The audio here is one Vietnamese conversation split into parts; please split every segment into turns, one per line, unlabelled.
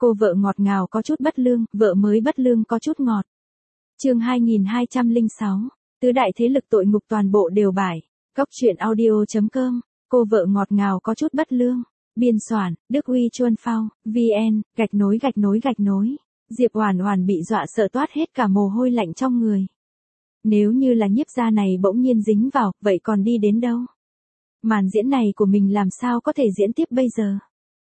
Cô vợ ngọt ngào có chút bất lương, vợ mới bất lương có chút ngọt. Chương 2206, tứ đại thế lực tội ngục toàn bộ đều bại. Góc truyện audio.com, cô vợ ngọt ngào có chút bất lương. Biên soạn, Đức Uy Chuân Phao, VN, gạch nối. Diệp Oản Oản bị dọa sợ toát hết cả mồ hôi lạnh trong người. Nếu như là nhiếp gia này bỗng nhiên dính vào, vậy còn đi đến đâu? Màn diễn này của mình làm sao có thể diễn tiếp bây giờ?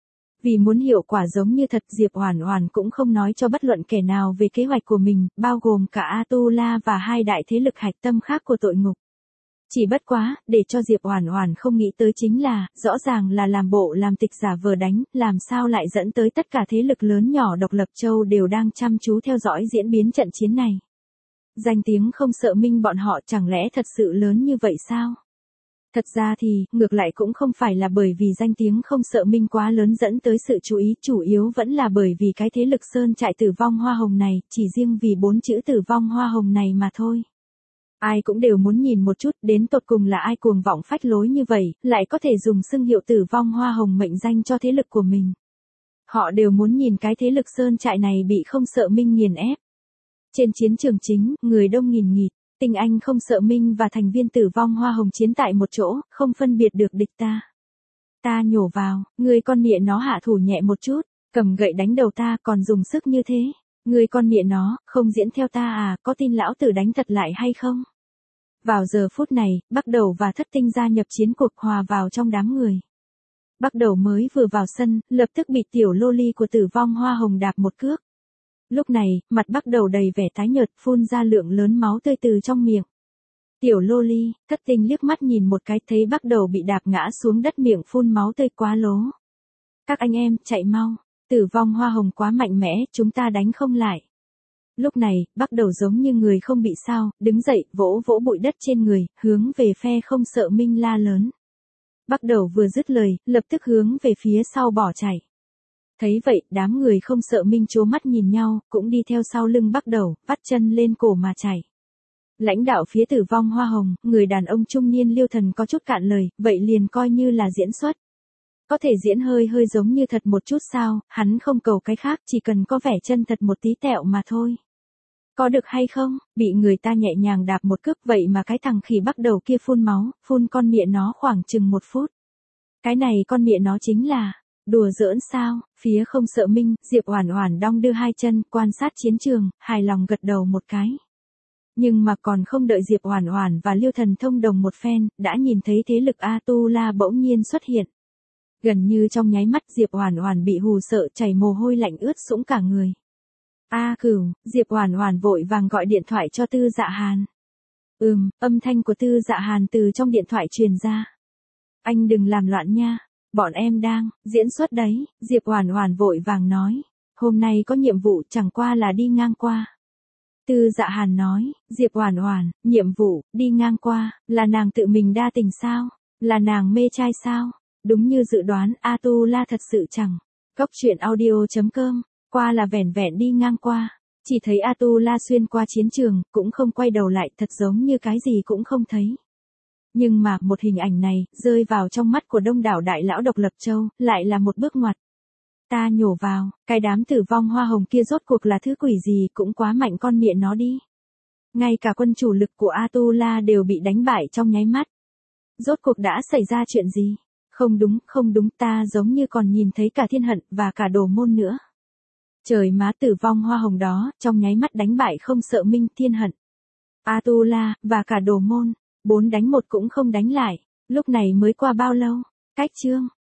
Vì muốn hiệu quả giống như thật, Diệp Oản Oản cũng không nói cho bất luận kẻ nào về kế hoạch của mình, bao gồm cả Atula và hai đại thế lực hạch tâm khác của tội ngục. Chỉ bất quá, để cho Diệp Oản Oản không nghĩ tới chính là, rõ ràng là làm bộ làm tịch giả vờ đánh, làm sao lại dẫn tới tất cả thế lực lớn nhỏ độc lập châu đều đang chăm chú theo dõi diễn biến trận chiến này. Danh tiếng không sợ minh bọn họ chẳng lẽ thật sự lớn như vậy sao? Thật ra thì, ngược lại cũng không phải là bởi vì danh tiếng không sợ minh quá lớn dẫn tới sự chú ý, chủ yếu vẫn là bởi vì cái thế lực sơn trại tử vong hoa hồng này, chỉ riêng vì 4 chữ tử vong hoa hồng này mà thôi. Ai cũng đều muốn nhìn một chút, đến tột cùng là ai cuồng vọng phách lối như vậy, lại có thể dùng xưng hiệu tử vong hoa hồng mệnh danh cho thế lực của mình. Họ đều muốn nhìn cái thế lực sơn trại này bị không sợ minh nghiền ép. Trên chiến trường chính, người đông nghìn nghịt, tinh anh không sợ minh và thành viên tử vong hoa hồng chiến tại một chỗ, không phân biệt được địch ta. Ta nhổ vào, người con mẹ nó hạ thủ nhẹ một chút, cầm gậy đánh đầu ta còn dùng sức như thế. Người con mẹ nó, không diễn theo ta à, có tin lão tử đánh thật lại hay không? Vào giờ phút này, Bắc Đầu và Thất Tinh gia nhập chiến cuộc hòa vào trong đám người. Bắc Đầu mới vừa vào sân, lập tức bị tiểu loli của tử vong hoa hồng đạp một cước. Lúc này, mặt Bắc Đầu đầy vẻ tái nhợt, phun ra lượng lớn máu tươi từ trong miệng. Tiểu loli, Thất Tinh liếc mắt nhìn một cái thấy Bắc Đầu bị đạp ngã xuống đất, miệng phun máu tươi quá lố. Các anh em, chạy mau, tử vong hoa hồng quá mạnh mẽ, chúng ta đánh không lại. Lúc này, Bắc Đầu giống như người không bị sao, đứng dậy, vỗ vỗ bụi đất trên người, hướng về phe không sợ minh la lớn. Bắc Đầu vừa dứt lời, lập tức hướng về phía sau bỏ chạy. Thấy vậy, đám người không sợ minh trố mắt nhìn nhau, cũng đi theo sau lưng Bắc Đầu, vắt chân lên cổ mà chạy. Lãnh đạo phía tử vong hoa hồng, người đàn ông trung niên Liêu Thần có chút cạn lời, vậy liền coi như là diễn xuất. Có thể diễn hơi giống như thật một chút sao, hắn không cầu cái khác, chỉ cần có vẻ chân thật một tí tẹo mà thôi. Có được hay không, bị người ta nhẹ nhàng đạp một cước, vậy mà cái thằng khỉ Bắc Đầu kia phun máu, phun con mẹ nó khoảng chừng 1 phút. Cái này con mẹ nó chính là đùa giỡn sao? Phía không sợ minh, Diệp Oản Oản đong đưa hai chân, quan sát chiến trường, hài lòng gật đầu một cái. Nhưng mà còn không đợi Diệp Oản Oản và Liêu Thần thông đồng một phen, đã nhìn thấy thế lực Atula bỗng nhiên xuất hiện. Gần như trong nháy mắt, Diệp Oản Oản bị hù sợ, chảy mồ hôi lạnh ướt sũng cả người. A Cửu, Diệp Oản Oản vội vàng gọi điện thoại cho Tư Dạ Hàn. Âm thanh của Tư Dạ Hàn từ trong điện thoại truyền ra. Anh đừng làm loạn nha, bọn em đang diễn xuất đấy, Diệp Oản Oản vội vàng nói. Hôm nay có nhiệm vụ, chẳng qua là đi ngang qua. Tư Dạ Hàn nói, Diệp Oản Oản, nhiệm vụ, đi ngang qua, là nàng tự mình đa tình sao? Là nàng mê trai sao? Đúng như dự đoán, Atula thật sự chẳng. Góc truyện audio.com, qua là vẻn vẹn đi ngang qua. Chỉ thấy Atula xuyên qua chiến trường, cũng không quay đầu lại, thật giống như cái gì cũng không thấy. Nhưng mà, một hình ảnh này, rơi vào trong mắt của đông đảo đại lão độc lập châu, lại là một bước ngoặt. Ta nhổ vào, cái đám tử vong hoa hồng kia rốt cuộc là thứ quỷ gì, cũng quá mạnh con mẹ nó đi. Ngay cả quân chủ lực của Atula đều bị đánh bại trong nháy mắt. Rốt cuộc đã xảy ra chuyện gì? Không đúng, ta giống như còn nhìn thấy cả Thiên Hận và cả Đồ Môn nữa. Trời má, tử vong hoa hồng đó, trong nháy mắt đánh bại không sợ minh, Thiên Hận, Atula, và cả Đồ Môn, 4 đánh 1 cũng không đánh lại. Lúc này mới qua bao lâu? Cách chương